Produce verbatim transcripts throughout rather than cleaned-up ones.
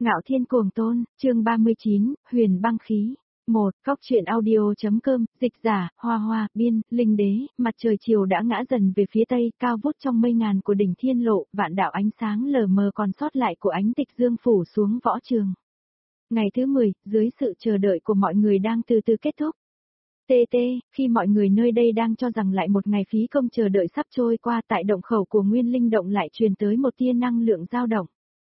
Ngạo Thiên Cuồng Tôn, chương ba mươi chín, Huyền Băng Khí. một. Cóc truyện audio.com, dịch giả, Hoa Hoa, biên, Linh Đế. Mặt trời chiều đã ngã dần về phía tây, cao vút trong mây ngàn của đỉnh Thiên Lộ, vạn đạo ánh sáng lờ mờ còn sót lại của ánh tịch dương phủ xuống võ trường. Ngày thứ mười, dưới sự chờ đợi của mọi người đang từ từ kết thúc. Tê tê, khi mọi người nơi đây đang cho rằng lại một ngày phí công chờ đợi sắp trôi qua, tại động khẩu của Nguyên Linh động lại truyền tới một tia năng lượng dao động.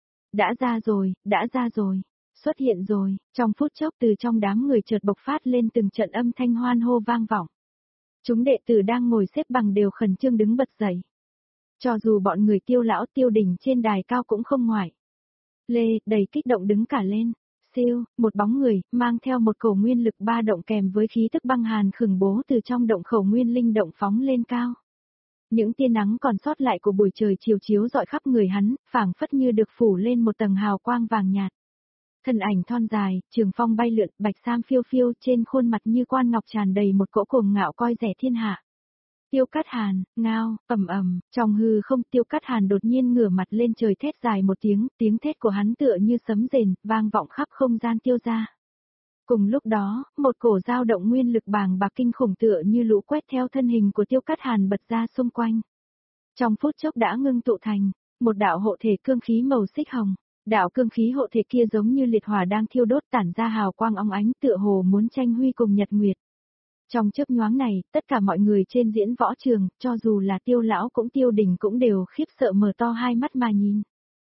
Đã ra rồi, đã ra rồi, xuất hiện rồi, trong phút chốc từ trong đám người chợt bộc phát lên từng trận âm thanh hoan hô vang vọng. Chúng đệ tử đang ngồi xếp bằng đều khẩn trương đứng bật dậy. Cho dù bọn người Tiêu lão Tiêu Đình trên đài cao cũng không ngoại lệ, đầy kích động đứng cả lên. Siêu, một bóng người, mang theo một cổ nguyên lực ba động kèm với khí tức băng hàn khủng bố từ trong động khẩu Nguyên Linh động phóng lên cao. Những tia nắng còn sót lại của buổi trời chiều chiếu rọi khắp người hắn, phảng phất như được phủ lên một tầng hào quang vàng nhạt. Thân ảnh thon dài, trường phong bay lượn, bạch sam phiêu phiêu, trên khuôn mặt như quan ngọc tràn đầy một cỗ cuồng ngạo coi rẻ thiên hạ. Tiêu Cát Hàn, ngao, ầm ầm, trong hư không Tiêu Cát Hàn đột nhiên ngửa mặt lên trời thét dài một tiếng, tiếng thét của hắn tựa như sấm rền, vang vọng khắp không gian Tiêu gia. Cùng lúc đó, một cổ dao động nguyên lực bàng bạc kinh khủng tựa như lũ quét theo thân hình của Tiêu Cát Hàn bật ra xung quanh. Trong phút chốc đã ngưng tụ thành một đạo hộ thể cương khí màu xích hồng. Đạo cương khí hộ thể kia giống như liệt hỏa đang thiêu đốt tản ra hào quang óng ánh tựa hồ muốn tranh huy cùng nhật nguyệt. Trong chớp nhoáng này, tất cả mọi người trên diễn võ trường, cho dù là Tiêu lão cũng Tiêu Đình cũng đều khiếp sợ mở to hai mắt mà nhìn.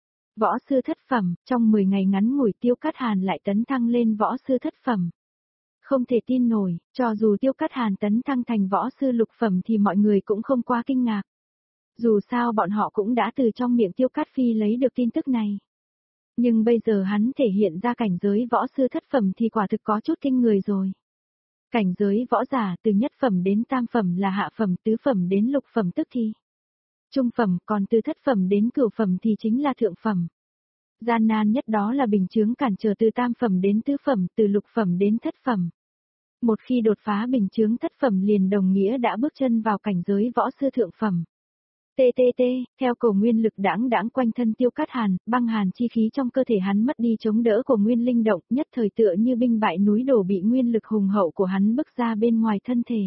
Võ sư thất phẩm, trong mười ngày ngắn ngủi Tiêu Cát Hàn lại tấn thăng lên võ sư thất phẩm. Không thể tin nổi, cho dù Tiêu Cát Hàn tấn thăng thành võ sư lục phẩm thì mọi người cũng không quá kinh ngạc. Dù sao bọn họ cũng đã từ trong miệng Tiêu Cát Phi lấy được tin tức này. Nhưng bây giờ hắn thể hiện ra cảnh giới võ sư thất phẩm thì quả thực có chút kinh người rồi. Cảnh giới võ giả từ nhất phẩm đến tam phẩm là hạ phẩm, tứ phẩm đến lục phẩm tức thì trung phẩm, còn từ thất phẩm đến cửu phẩm thì chính là thượng phẩm. Gian nan nhất đó là bình chướng cản trở từ tam phẩm đến tứ phẩm, từ lục phẩm đến thất phẩm. Một khi đột phá bình chướng thất phẩm liền đồng nghĩa đã bước chân vào cảnh giới võ sư thượng phẩm. Tê tê tê, theo cổ nguyên lực đãng đãng quanh thân Tiêu Cát Hàn, băng hàn chi khí trong cơ thể hắn mất đi chống đỡ của Nguyên Linh động, nhất thời tựa như binh bại núi đổ bị nguyên lực hùng hậu của hắn bức ra bên ngoài thân thể.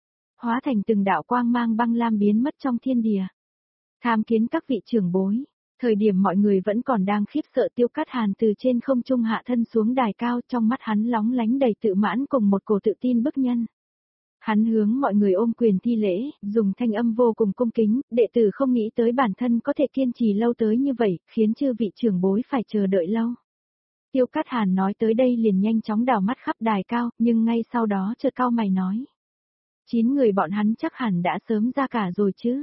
Hóa thành từng đạo quang mang băng lam biến mất trong thiên địa. Tham kiến các vị trưởng bối, thời điểm mọi người vẫn còn đang khiếp sợ Tiêu Cát Hàn từ trên không trung hạ thân xuống đài cao, trong mắt hắn lóng lánh đầy tự mãn cùng một cổ tự tin bức nhân. Hắn hướng mọi người ôm quyền thi lễ, dùng thanh âm vô cùng cung kính, đệ tử không nghĩ tới bản thân có thể kiên trì lâu tới như vậy, khiến chư vị trưởng bối phải chờ đợi lâu. Tiêu Cát Hàn nói tới đây liền nhanh chóng đảo mắt khắp đài cao, nhưng ngay sau đó chợt cau mày nói. Chín người bọn hắn chắc hẳn đã sớm ra cả rồi chứ.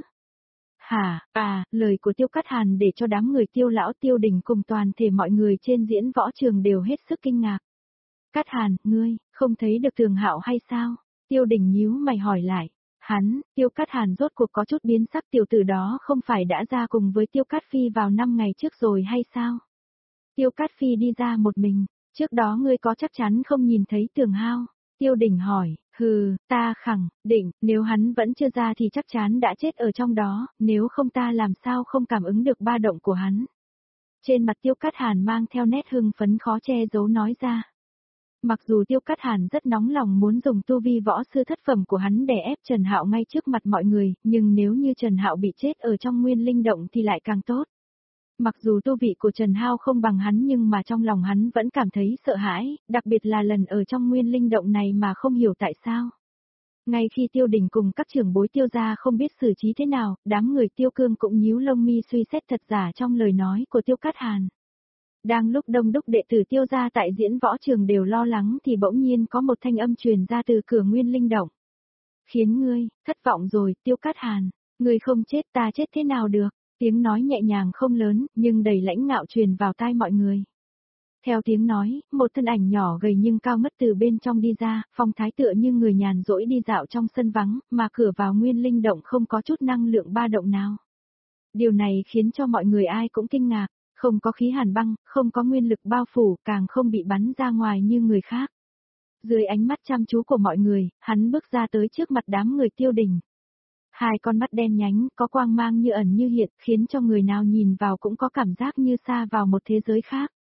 Hả, à, lời của Tiêu Cát Hàn để cho đám người Tiêu lão Tiêu Đình cùng toàn thể mọi người trên diễn võ trường đều hết sức kinh ngạc. Cát Hàn, ngươi, không thấy được Thường Hạo hay sao? Tiêu Đình nhíu mày hỏi lại. Hắn, Tiêu Cát Hàn rốt cuộc có chút biến sắc, tiểu tử đó không phải đã ra cùng với Tiêu Cát Phi vào năm ngày trước rồi hay sao? Tiêu Cát Phi đi ra một mình, trước đó ngươi có chắc chắn không nhìn thấy Tường Hao? Tiêu Đình hỏi, hừ, ta khẳng định, nếu hắn vẫn chưa ra thì chắc chắn đã chết ở trong đó, nếu không ta làm sao không cảm ứng được ba động của hắn. Trên mặt Tiêu Cát Hàn mang theo nét hưng phấn khó che giấu nói ra. Mặc dù Tiêu Cát Hàn rất nóng lòng muốn dùng tu vi võ sư thất phẩm của hắn để ép Trần Hạo ngay trước mặt mọi người, nhưng nếu như Trần Hạo bị chết ở trong Nguyên Linh động thì lại càng tốt. Mặc dù tu vị của Trần Hạo không bằng hắn nhưng mà trong lòng hắn vẫn cảm thấy sợ hãi, đặc biệt là lần ở trong Nguyên Linh động này mà không hiểu tại sao. Ngay khi Tiêu Đình cùng các trưởng bối Tiêu gia không biết xử trí thế nào, đám người Tiêu Cương cũng nhíu lông mi suy xét thật giả trong lời nói của Tiêu Cát Hàn. Đang lúc đông đúc đệ tử Tiêu gia tại diễn võ trường đều lo lắng thì bỗng nhiên có một thanh âm truyền ra từ cửa Nguyên Linh động. Khiến ngươi, thất vọng rồi, Tiêu Cát Hàn, ngươi không chết ta chết thế nào được, tiếng nói nhẹ nhàng không lớn, nhưng đầy lãnh ngạo truyền vào tai mọi người. Theo tiếng nói, một thân ảnh nhỏ gầy nhưng cao ngất từ bên trong đi ra, phong thái tựa như người nhàn rỗi đi dạo trong sân vắng, mà cửa vào Nguyên Linh động không có chút năng lượng ba động nào. Điều này khiến cho mọi người ai cũng kinh ngạc. Không có khí hàn băng, không có nguyên lực bao phủ, càng không bị bắn ra ngoài như người khác. Dưới ánh mắt chăm chú của mọi người, hắn bước ra tới trước mặt đám người Tiêu Đình. Hai con mắt đen nhánh, có quang mang như ẩn như hiện, khiến cho người nào nhìn vào cũng có cảm giác như xa vào một thế giới khác.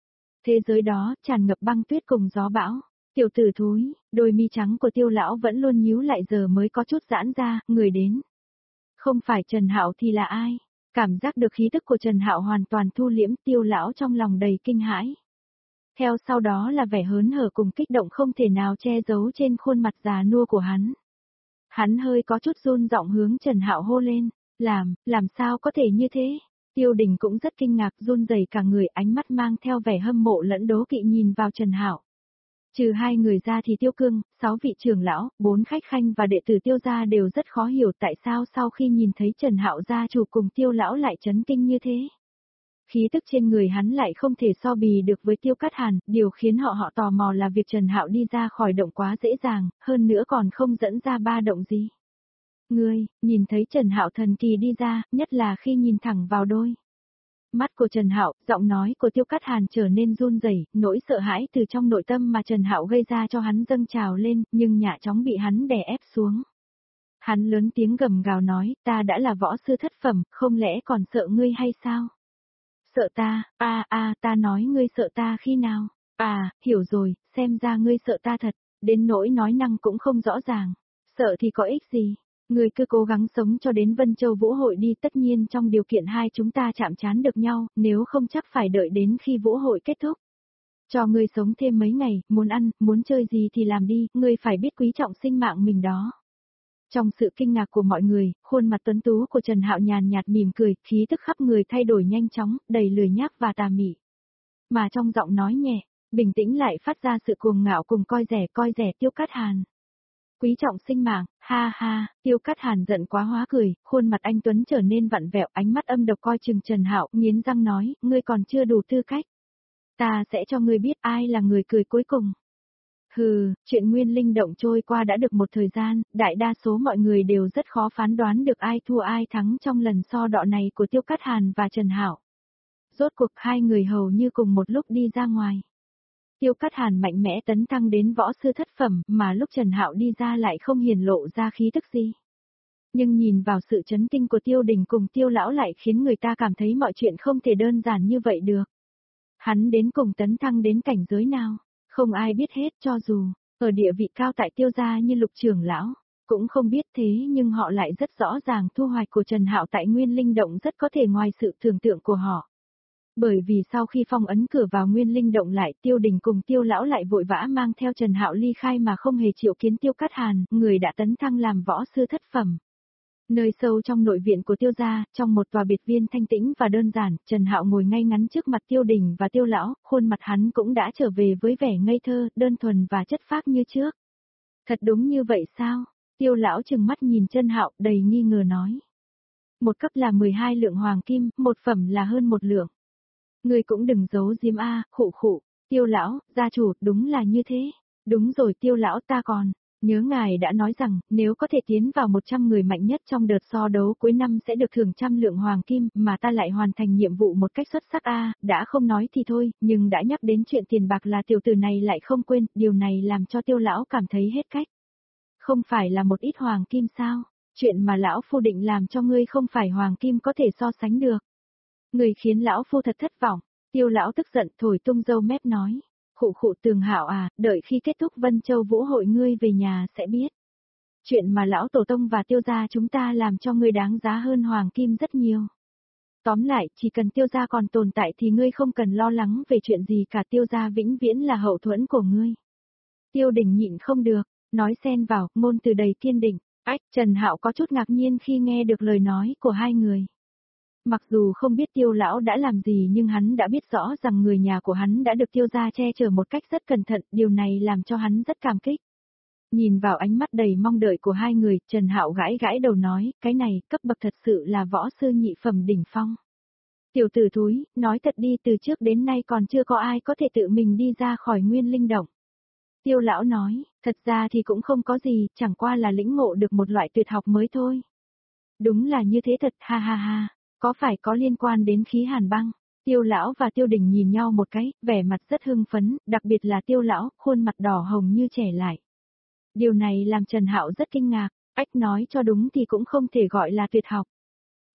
Thế giới đó, tràn ngập băng tuyết cùng gió bão. Tiểu tử thúi, đôi mi trắng của Tiêu lão vẫn luôn nhíu lại giờ mới có chút giãn ra, người đến. Không phải Trần Hạo thì là ai? Cảm giác được khí tức của Trần Hạo hoàn toàn thu liễm, Tiêu lão trong lòng đầy kinh hãi. Theo sau đó là vẻ hớn hở cùng kích động không thể nào che giấu trên khuôn mặt già nua của hắn. Hắn hơi có chút run giọng hướng Trần Hạo hô lên, làm, làm sao có thể như thế? Tiêu Đình cũng rất kinh ngạc run rẩy cả người, ánh mắt mang theo vẻ hâm mộ lẫn đố kỵ nhìn vào Trần Hạo. Trừ hai người ra thì Tiêu Cương, sáu vị trưởng lão, bốn khách khanh và đệ tử Tiêu gia đều rất khó hiểu tại sao sau khi nhìn thấy Trần Hạo gia chủ cùng Tiêu lão lại chấn kinh như thế. Khí tức trên người hắn lại không thể so bì được với Tiêu Cát Hàn, điều khiến họ họ tò mò là việc Trần Hạo đi ra khỏi động quá dễ dàng, hơn nữa còn không dẫn ra ba động gì. Ngươi, nhìn thấy Trần Hạo thần kỳ đi ra, nhất là khi nhìn thẳng vào đôi mắt của Trần Hạo, giọng nói của Tiêu Cát Hàn trở nên run rẩy, nỗi sợ hãi từ trong nội tâm mà Trần Hạo gây ra cho hắn dâng trào lên, nhưng nhạ chóng bị hắn đè ép xuống. Hắn lớn tiếng gầm gào nói, ta đã là võ sư thất phẩm, không lẽ còn sợ ngươi hay sao? Sợ ta, a a, ta nói ngươi sợ ta khi nào? À, hiểu rồi, xem ra ngươi sợ ta thật, đến nỗi nói năng cũng không rõ ràng. Sợ thì có ích gì? Ngươi cứ cố gắng sống cho đến Vân Châu Vũ hội đi, tất nhiên trong điều kiện hai chúng ta chạm trán được nhau, nếu không chắc phải đợi đến khi Vũ hội kết thúc. Cho ngươi sống thêm mấy ngày, muốn ăn, muốn chơi gì thì làm đi, ngươi phải biết quý trọng sinh mạng mình đó. Trong sự kinh ngạc của mọi người, khuôn mặt tuấn tú của Trần Hạo nhàn nhạt mỉm cười, khí tức khắp người thay đổi nhanh chóng, đầy lười nhác và tà mị. Mà trong giọng nói nhẹ, bình tĩnh lại phát ra sự cuồng ngạo cùng coi rẻ coi rẻ Tiêu Cát Hàn. Quý trọng sinh mạng, ha ha, Tiêu Cát Hàn giận quá hóa cười, khuôn mặt anh tuấn trở nên vặn vẹo, ánh mắt âm độc coi chừng Trần Hạo, nghiến răng nói, ngươi còn chưa đủ tư cách. Ta sẽ cho ngươi biết ai là người cười cuối cùng. Hừ, chuyện Nguyên Linh động trôi qua đã được một thời gian, đại đa số mọi người đều rất khó phán đoán được ai thua ai thắng trong lần so đọ này của Tiêu Cát Hàn và Trần Hạo. Rốt cuộc hai người hầu như cùng một lúc đi ra ngoài. Tiêu Cát Hàn mạnh mẽ tấn thăng đến võ sư thất phẩm, mà lúc Trần Hạo đi ra lại không hiển lộ ra khí tức gì. Nhưng nhìn vào sự chấn kinh của Tiêu Đình cùng Tiêu lão lại khiến người ta cảm thấy mọi chuyện không thể đơn giản như vậy được. Hắn đến cùng tấn thăng đến cảnh giới nào? Không ai biết hết, cho dù ở địa vị cao tại Tiêu gia như Lục trưởng lão, cũng không biết, thế nhưng họ lại rất rõ ràng thu hoạch của Trần Hạo tại Nguyên Linh động rất có thể ngoài sự tưởng tượng của họ. Bởi vì sau khi phong ấn cửa vào Nguyên Linh động lại, Tiêu Đình cùng Tiêu lão lại vội vã mang theo Trần Hạo ly khai mà không hề triệu kiến Tiêu Cát Hàn, người đã tấn thăng làm võ sư thất phẩm. Nơi sâu trong nội viện của Tiêu gia, trong một tòa biệt viên thanh tĩnh và đơn giản, Trần Hạo ngồi ngay ngắn trước mặt Tiêu Đình và Tiêu lão, khuôn mặt hắn cũng đã trở về với vẻ ngây thơ, đơn thuần và chất phác như trước. Thật đúng như vậy sao? Tiêu lão trừng mắt nhìn Trần Hạo, đầy nghi ngờ nói. Một cấp là mười hai lượng hoàng kim, một phẩm là hơn một lượng. Ngươi cũng đừng giấu giếm a, khụ khụ. Tiêu lão, gia chủ, đúng là như thế. Đúng rồi Tiêu lão, ta còn nhớ ngài đã nói rằng, nếu có thể tiến vào một trăm người mạnh nhất trong đợt so đấu cuối năm sẽ được thưởng trăm lượng hoàng kim, mà ta lại hoàn thành nhiệm vụ một cách xuất sắc a, đã không nói thì thôi, nhưng đã nhắc đến chuyện tiền bạc là tiểu tử này lại không quên, điều này làm cho Tiêu lão cảm thấy hết cách. Không phải là một ít hoàng kim sao? Chuyện mà lão phu định làm cho ngươi không phải hoàng kim có thể so sánh được. Người khiến lão phu thật thất vọng. Tiêu lão tức giận thổi tung râu mép nói. Khụ khụ Tường Hạo à, đợi khi kết thúc Vân Châu Vũ hội ngươi về nhà sẽ biết. Chuyện mà lão tổ tông và Tiêu gia chúng ta làm cho ngươi đáng giá hơn hoàng kim rất nhiều. Tóm lại, chỉ cần Tiêu gia còn tồn tại thì ngươi không cần lo lắng về chuyện gì cả, Tiêu gia vĩnh viễn là hậu thuẫn của ngươi. Tiêu Đình nhịn không được, nói xen vào, ngôn từ đầy kiên định. Ách, Trần Hạo có chút ngạc nhiên khi nghe được lời nói của hai người. Mặc dù không biết Tiêu lão đã làm gì nhưng hắn đã biết rõ rằng người nhà của hắn đã được Tiêu gia che chở một cách rất cẩn thận, điều này làm cho hắn rất cảm kích. Nhìn vào ánh mắt đầy mong đợi của hai người, Trần Hạo gãi gãi đầu nói, cái này, cấp bậc thật sự là võ sư nhị phẩm đỉnh phong. Tiểu tử thúi, nói thật đi, từ trước đến nay còn chưa có ai có thể tự mình đi ra khỏi Nguyên Linh động. Tiêu lão nói, thật ra thì cũng không có gì, chẳng qua là lĩnh ngộ được một loại tuyệt học mới thôi. Đúng là như thế thật, ha ha ha. Có phải có liên quan đến khí hàn băng? Tiêu lão và Tiêu Đình nhìn nhau một cái, vẻ mặt rất hưng phấn, đặc biệt là Tiêu lão, khuôn mặt đỏ hồng như trẻ lại. Điều này làm Trần Hạo rất kinh ngạc, ách nói cho đúng thì cũng không thể gọi là tuyệt học.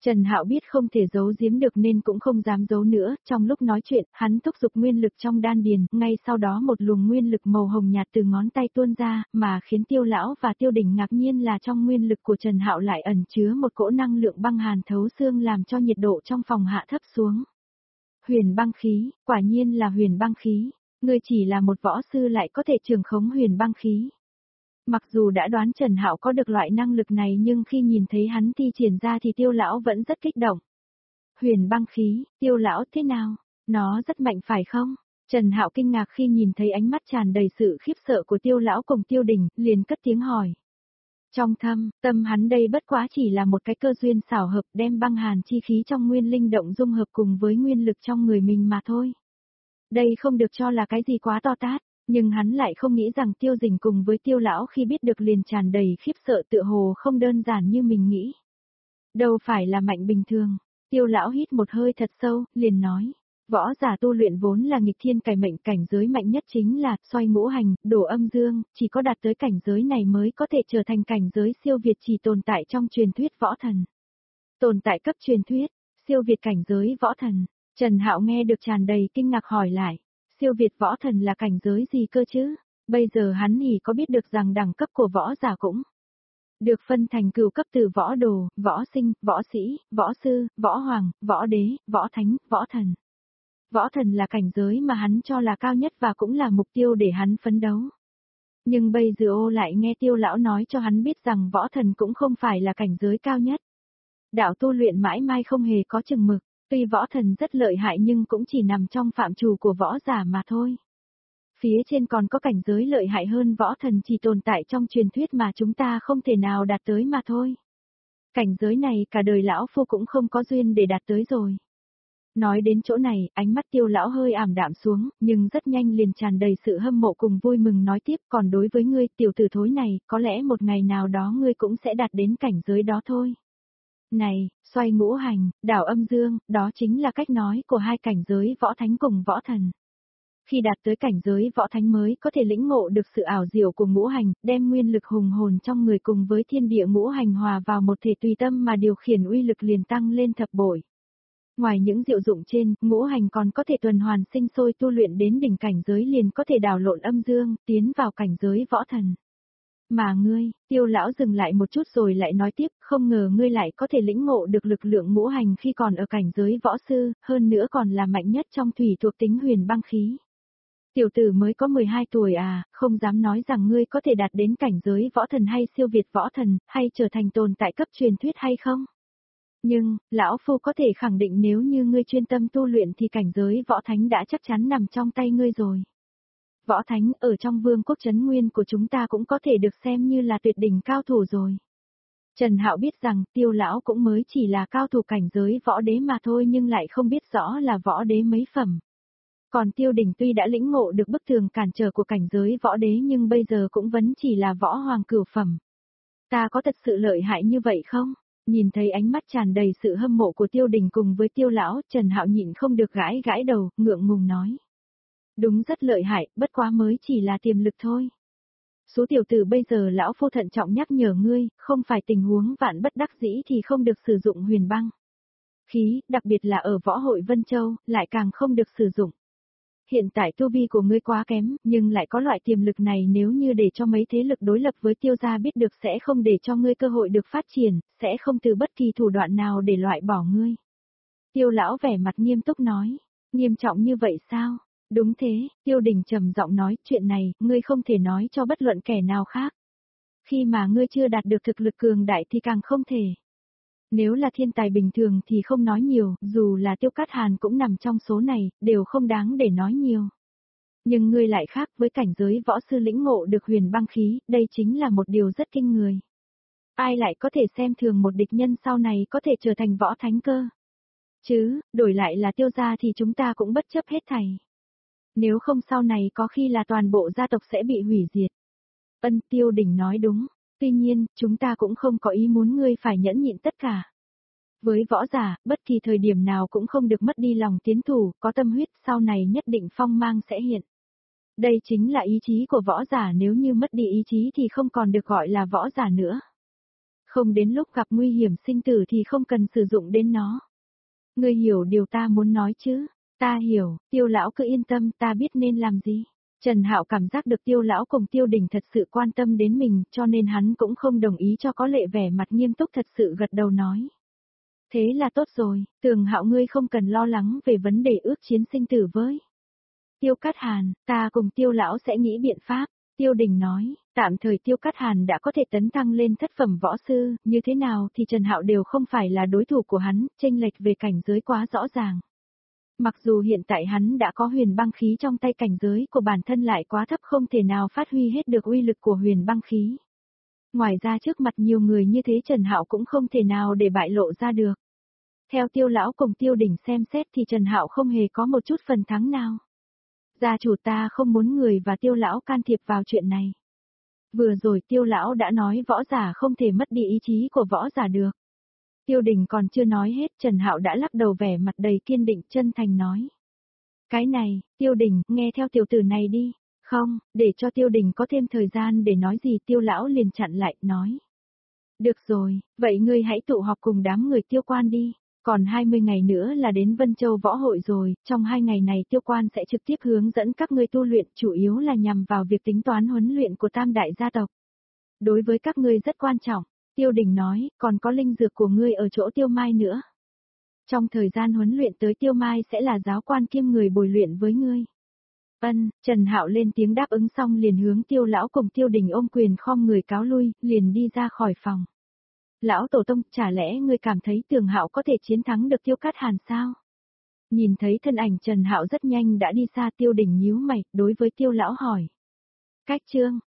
Trần Hạo biết không thể giấu giếm được nên cũng không dám giấu nữa, trong lúc nói chuyện, hắn thúc giục nguyên lực trong đan điền, ngay sau đó một luồng nguyên lực màu hồng nhạt từ ngón tay tuôn ra, mà khiến Tiêu lão và Tiêu Đình ngạc nhiên là trong nguyên lực của Trần Hạo lại ẩn chứa một cỗ năng lượng băng hàn thấu xương làm cho nhiệt độ trong phòng hạ thấp xuống. Huyền băng khí, quả nhiên là huyền băng khí, ngươi chỉ là một võ sư lại có thể trường khống huyền băng khí. Mặc dù đã đoán Trần Hạo có được loại năng lực này nhưng khi nhìn thấy hắn thi triển ra thì Tiêu lão vẫn rất kích động. Huyền băng khí, Tiêu lão thế nào? Nó rất mạnh phải không? Trần Hạo kinh ngạc khi nhìn thấy ánh mắt tràn đầy sự khiếp sợ của Tiêu lão cùng Tiêu Đình, liền cất tiếng hỏi. Trong thâm, tâm hắn đây bất quá chỉ là một cái cơ duyên xảo hợp đem băng hàn chi khí trong nguyên linh động dung hợp cùng với nguyên lực trong người mình mà thôi. Đây không được cho là cái gì quá to tát. Nhưng hắn lại không nghĩ rằng Tiêu Dình cùng với Tiêu lão khi biết được liền tràn đầy khiếp sợ tựa hồ không đơn giản như mình nghĩ. Đâu phải là mạnh bình thường. Tiêu lão hít một hơi thật sâu, liền nói. Võ giả tu luyện vốn là nghịch thiên cải mệnh, cảnh giới mạnh nhất chính là xoay ngũ hành, đổ âm dương, chỉ có đạt tới cảnh giới này mới có thể trở thành cảnh giới siêu việt chỉ tồn tại trong truyền thuyết võ thần. Tồn tại cấp truyền thuyết, siêu việt cảnh giới võ thần. Trần Hạo nghe được tràn đầy kinh ngạc hỏi lại. Siêu việt võ thần là cảnh giới gì cơ chứ? Bây giờ hắn thì có biết được rằng đẳng cấp của võ giả cũng được phân thành cửu cấp từ võ đồ, võ sinh, võ sĩ, võ sư, võ hoàng, võ đế, võ thánh, võ thần. Võ thần là cảnh giới mà hắn cho là cao nhất và cũng là mục tiêu để hắn phấn đấu. Nhưng bây giờ ô lại nghe Tiêu lão nói cho hắn biết rằng võ thần cũng không phải là cảnh giới cao nhất. Đạo tu luyện mãi mãi không hề có chừng mực. Tuy võ thần rất lợi hại nhưng cũng chỉ nằm trong phạm trù của võ giả mà thôi. Phía trên còn có cảnh giới lợi hại hơn võ thần chỉ tồn tại trong truyền thuyết mà chúng ta không thể nào đạt tới mà thôi. Cảnh giới này cả đời lão phu cũng không có duyên để đạt tới rồi. Nói đến chỗ này, ánh mắt Tiêu lão hơi ảm đạm xuống, nhưng rất nhanh liền tràn đầy sự hâm mộ cùng vui mừng nói tiếp, còn đối với ngươi, tiểu tử thối này, có lẽ một ngày nào đó ngươi cũng sẽ đạt đến cảnh giới đó thôi. Này, xoay ngũ hành, đảo âm dương, đó chính là cách nói của hai cảnh giới võ thánh cùng võ thần. Khi đạt tới cảnh giới võ thánh mới có thể lĩnh ngộ được sự ảo diệu của ngũ hành, đem nguyên lực hùng hồn trong người cùng với thiên địa ngũ hành hòa vào một thể tùy tâm mà điều khiển uy lực liền tăng lên thập bội. Ngoài những diệu dụng trên, ngũ hành còn có thể tuần hoàn sinh sôi tu luyện đến đỉnh cảnh giới liền có thể đảo lộn âm dương, tiến vào cảnh giới võ thần. Mà ngươi, Tiêu lão dừng lại một chút rồi lại nói tiếp, không ngờ ngươi lại có thể lĩnh ngộ được lực lượng ngũ hành khi còn ở cảnh giới võ sư, hơn nữa còn là mạnh nhất trong thủy thuộc tính huyền băng khí. Tiểu tử mới có mười hai tuổi à, không dám nói rằng ngươi có thể đạt đến cảnh giới võ thần hay siêu việt võ thần, hay trở thành tồn tại cấp truyền thuyết hay không? Nhưng, lão phu có thể khẳng định nếu như ngươi chuyên tâm tu luyện thì cảnh giới võ thánh đã chắc chắn nằm trong tay ngươi rồi. Võ thánh ở trong vương quốc trấn nguyên của chúng ta cũng có thể được xem như là tuyệt đỉnh cao thủ rồi. Trần Hạo biết rằng Tiêu lão cũng mới chỉ là cao thủ cảnh giới võ đế mà thôi nhưng lại không biết rõ là võ đế mấy phẩm. Còn Tiêu Đình tuy đã lĩnh ngộ được bức tường cản trở của cảnh giới võ đế nhưng bây giờ cũng vẫn chỉ là võ hoàng cửu phẩm. Ta có thật sự lợi hại như vậy không? Nhìn thấy ánh mắt tràn đầy sự hâm mộ của Tiêu Đình cùng với Tiêu lão, Trần Hạo nhịn không được gãi gãi đầu, ngượng ngùng nói. Đúng rất lợi hại, bất quá mới chỉ là tiềm lực thôi. Số tiểu tử bây giờ lão phu thận trọng nhắc nhở ngươi, không phải tình huống vạn bất đắc dĩ thì không được sử dụng huyền băng khí, đặc biệt là ở võ hội Vân Châu, lại càng không được sử dụng. Hiện tại tu vi của ngươi quá kém, nhưng lại có loại tiềm lực này nếu như để cho mấy thế lực đối lập với Tiêu gia biết được sẽ không để cho ngươi cơ hội được phát triển, sẽ không từ bất kỳ thủ đoạn nào để loại bỏ ngươi. Tiêu lão vẻ mặt nghiêm túc nói, nghiêm trọng như vậy sao? Đúng thế, Tiêu Đình trầm giọng nói, chuyện này, ngươi không thể nói cho bất luận kẻ nào khác. Khi mà ngươi chưa đạt được thực lực cường đại thì càng không thể. Nếu là thiên tài bình thường thì không nói nhiều, dù là Tiêu Cát Hàn cũng nằm trong số này, đều không đáng để nói nhiều. Nhưng ngươi lại khác với cảnh giới võ sư lĩnh ngộ được huyền băng khí, đây chính là một điều rất kinh người. Ai lại có thể xem thường một địch nhân sau này có thể trở thành võ thánh cơ? Chứ, đổi lại là Tiêu gia thì chúng ta cũng bất chấp hết thảy. Nếu không sau này có khi là toàn bộ gia tộc sẽ bị hủy diệt. Ân, Tiêu Đình nói đúng. Tuy nhiên, chúng ta cũng không có ý muốn ngươi phải nhẫn nhịn tất cả. Với võ giả, bất kỳ thời điểm nào cũng không được mất đi lòng tiến thủ, có tâm huyết, sau này nhất định phong mang sẽ hiện. Đây chính là ý chí của võ giả, nếu như mất đi ý chí thì không còn được gọi là võ giả nữa. Không đến lúc gặp nguy hiểm sinh tử thì không cần sử dụng đến nó. Ngươi hiểu điều ta muốn nói chứ? Ta hiểu, Tiêu lão cứ yên tâm, ta biết nên làm gì. Trần Hạo cảm giác được Tiêu lão cùng Tiêu Đình thật sự quan tâm đến mình, cho nên hắn cũng không đồng ý cho có lệ vẻ mặt nghiêm túc thật sự gật đầu nói. Thế là tốt rồi, Tường Hạo ngươi không cần lo lắng về vấn đề ước chiến sinh tử với Tiêu Cát Hàn, ta cùng Tiêu lão sẽ nghĩ biện pháp. Tiêu Đình nói, tạm thời Tiêu Cát Hàn đã có thể tấn thăng lên thất phẩm võ sư, như thế nào thì Trần Hạo đều không phải là đối thủ của hắn, chênh lệch về cảnh giới quá rõ ràng. Mặc dù hiện tại hắn đã có huyền băng khí trong tay, cảnh giới của bản thân lại quá thấp, không thể nào phát huy hết được uy lực của huyền băng khí. Ngoài ra trước mặt nhiều người như thế Trần Hạo cũng không thể nào để bại lộ ra được. Theo Tiêu lão cùng Tiêu Đình xem xét thì Trần Hạo không hề có một chút phần thắng nào. Gia chủ, ta không muốn người và Tiêu lão can thiệp vào chuyện này. Vừa rồi Tiêu lão đã nói võ giả không thể mất đi ý chí của võ giả được. Tiêu Đình còn chưa nói hết, Trần Hạo đã lắc đầu vẻ mặt đầy kiên định chân thành nói. Cái này, Tiêu Đình, nghe theo tiểu tử này đi. Không, để cho Tiêu Đình có thêm thời gian để nói gì, Tiêu lão liền chặn lại, nói. Được rồi, vậy ngươi hãy tụ họp cùng đám người Tiêu quan đi. Còn hai mươi ngày nữa là đến Vân Châu Võ Hội rồi, trong hai ngày này Tiêu quan sẽ trực tiếp hướng dẫn các ngươi tu luyện, chủ yếu là nhằm vào việc tính toán huấn luyện của tam đại gia tộc. Đối với các ngươi rất quan trọng, Tiêu Đình nói, còn có linh dược của ngươi ở chỗ Tiêu Mai nữa. Trong thời gian huấn luyện tới Tiêu Mai sẽ là giáo quan kiêm người bồi luyện với ngươi. Ân, Trần Hạo lên tiếng đáp ứng xong liền hướng Tiêu lão cùng Tiêu Đình ôm quyền khom người cáo lui, liền đi ra khỏi phòng. Lão tổ tông, chả lẽ ngươi cảm thấy Tường Hạo có thể chiến thắng được Tiêu Cát Hàn sao? Nhìn thấy thân ảnh Trần Hạo rất nhanh đã đi xa, Tiêu Đình nhíu mày, đối với Tiêu lão hỏi. Cách chương